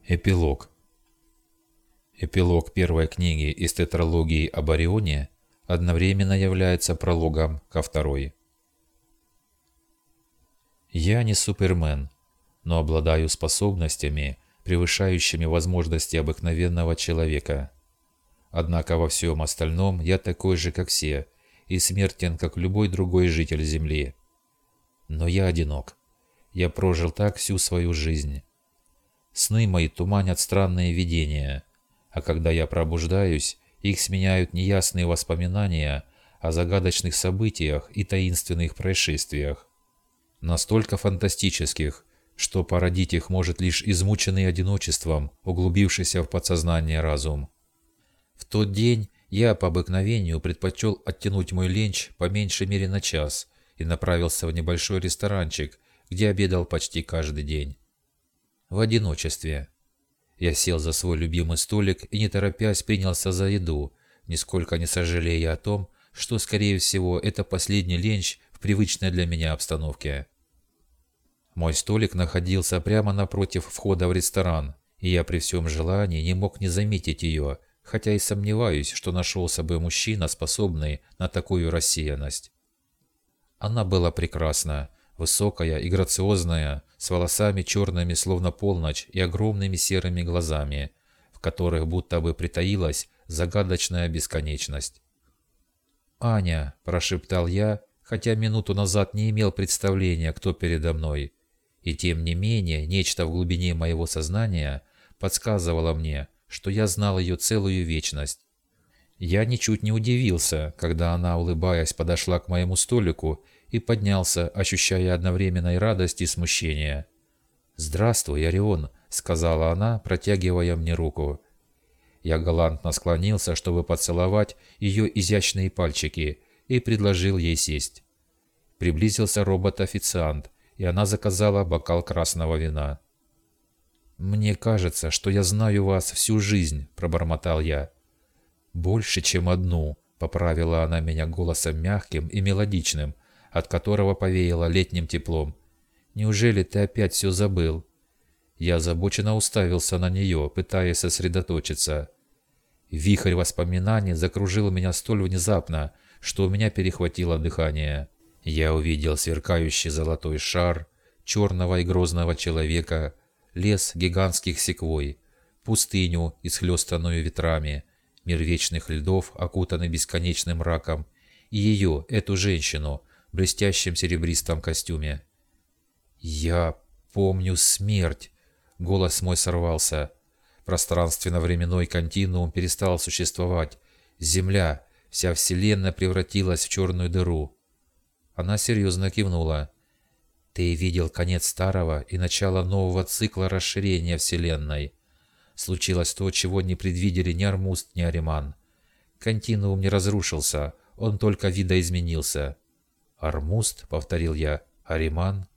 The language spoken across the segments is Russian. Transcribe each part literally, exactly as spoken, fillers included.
Эпилог. Эпилог первой книги из тетралогии об Орионе одновременно является прологом ко второй. Я не супермен, но обладаю способностями, превышающими возможности обыкновенного человека. Однако во всем остальном я такой же, как все, и смертен, как любой другой житель Земли. Но я одинок. Я прожил так всю свою жизнь. Сны мои туманят странные видения, а когда я пробуждаюсь, их сменяют неясные воспоминания о загадочных событиях и таинственных происшествиях. Настолько фантастических, что породить их может лишь измученный одиночеством, углубившийся в подсознание разум. В тот день я по обыкновению предпочел оттянуть мой ленч по меньшей мере на час и направился в небольшой ресторанчик, где обедал почти каждый день. В одиночестве. Я сел за свой любимый столик и, не торопясь, принялся за еду, нисколько не сожалея о том, что, скорее всего, это последний ленч в привычной для меня обстановке. Мой столик находился прямо напротив входа в ресторан, и я при всем желании не мог не заметить ее, хотя и сомневаюсь, что нашелся бы мужчина, способный на такую рассеянность. Она была прекрасна. Высокая и грациозная, с волосами черными, словно полночь, и огромными серыми глазами, в которых будто бы притаилась загадочная бесконечность. «Аня», – прошептал я, хотя минуту назад не имел представления, кто передо мной. И тем не менее, нечто в глубине моего сознания подсказывало мне, что я знал ее целую вечность. Я ничуть не удивился, когда она, улыбаясь, подошла к моему столику и поднялся, ощущая одновременно и радость, и смущение. «Здравствуй, Орион», — сказала она, протягивая мне руку. Я галантно склонился, чтобы поцеловать ее изящные пальчики, и предложил ей сесть. Приблизился робот-официант, и она заказала бокал красного вина. «Мне кажется, что я знаю вас всю жизнь», — пробормотал я. «Больше, чем одну», — поправила она меня голосом мягким и мелодичным, от которого повеяло летним теплом. «Неужели ты опять все забыл?» Я озабоченно уставился на нее, пытаясь сосредоточиться. Вихрь воспоминаний закружил меня столь внезапно, что у меня перехватило дыхание. Я увидел сверкающий золотой шар, черного и грозного человека, лес гигантских секвой, пустыню, исхлестанную ветрами, мир вечных льдов, окутанный бесконечным мраком, и ее, эту женщину, в блестящем серебристом костюме. «Я помню смерть!» — голос мой сорвался. Пространственно-временной континуум перестал существовать. Земля, вся вселенная превратилась в черную дыру. Она серьезно кивнула. «Ты видел конец старого и начало нового цикла расширения вселенной. Случилось то, чего не предвидели ни Ормуст, ни Ариман. Континуум не разрушился, он только видоизменился». «Ормуст», — повторил я, — «Ариман».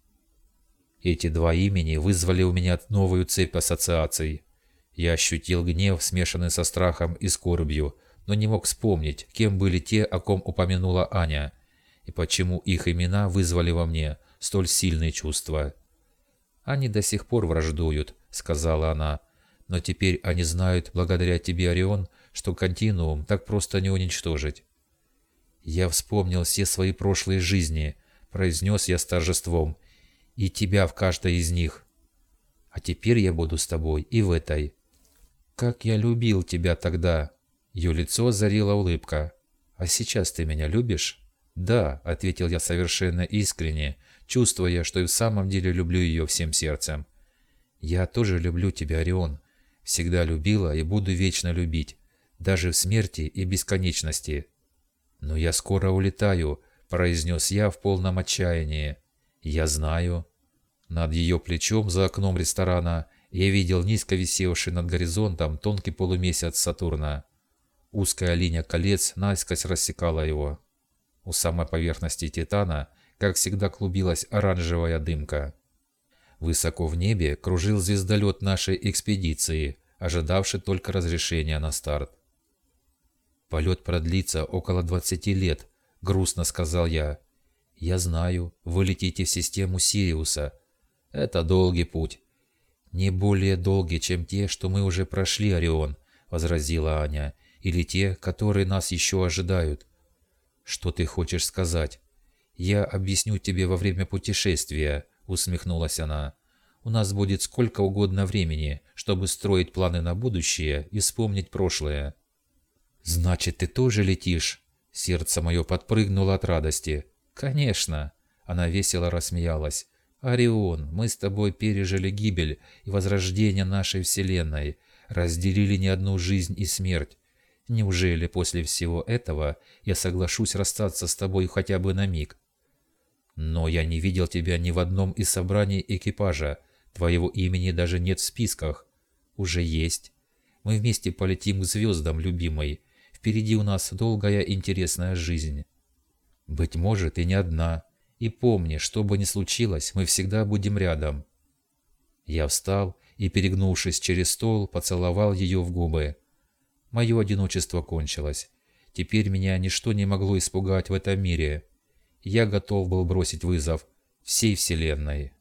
Эти два имени вызвали у меня новую цепь ассоциаций. Я ощутил гнев, смешанный со страхом и скорбью, но не мог вспомнить, кем были те, о ком упомянула Аня, и почему их имена вызвали во мне столь сильные чувства. «Они до сих пор враждуют», — сказала она, — «но теперь они знают, благодаря тебе, Орион, что континуум так просто не уничтожить». «Я вспомнил все свои прошлые жизни», — произнес я с торжеством, — «и тебя в каждой из них. А теперь я буду с тобой и в этой». «Как я любил тебя тогда!» Ее лицо озарила улыбка. «А сейчас ты меня любишь?» «Да», — ответил я совершенно искренне, чувствуя, что и в самом деле люблю ее всем сердцем. «Я тоже люблю тебя, Орион. Всегда любила и буду вечно любить, даже в смерти и бесконечности». «Но я скоро улетаю», — произнес я в полном отчаянии. «Я знаю». Над ее плечом за окном ресторана я видел низко висевший над горизонтом тонкий полумесяц Сатурна. Узкая линия колец наискось рассекала его. У самой поверхности Титана, как всегда, клубилась оранжевая дымка. Высоко в небе кружил звездолет нашей экспедиции, ожидавший только разрешения на старт. «Полет продлится около двадцати лет», — грустно сказал я. «Я знаю, вы летите в систему Сириуса. Это долгий путь. «Не более долгие, чем те, что мы уже прошли, Орион», — возразила Аня, — «или те, которые нас еще ожидают». «Что ты хочешь сказать?» «Я объясню тебе во время путешествия», — усмехнулась она. «У нас будет сколько угодно времени, чтобы строить планы на будущее и вспомнить прошлое». «Значит, ты тоже летишь?» Сердце мое подпрыгнуло от радости. «Конечно!» Она весело рассмеялась. «Орион, мы с тобой пережили гибель и возрождение нашей Вселенной, разделили не одну жизнь и смерть. Неужели после всего этого я соглашусь расстаться с тобой хотя бы на миг? Но я не видел тебя ни в одном из собраний экипажа, твоего имени даже нет в списках. Уже есть. Мы вместе полетим к звездам, любимой. Впереди у нас долгая интересная жизнь. Быть может, и не одна. И помни, что бы ни случилось, мы всегда будем рядом». Я встал и, перегнувшись через стол, поцеловал ее в губы. Мое одиночество кончилось. Теперь меня ничто не могло испугать в этом мире. Я готов был бросить вызов всей Вселенной.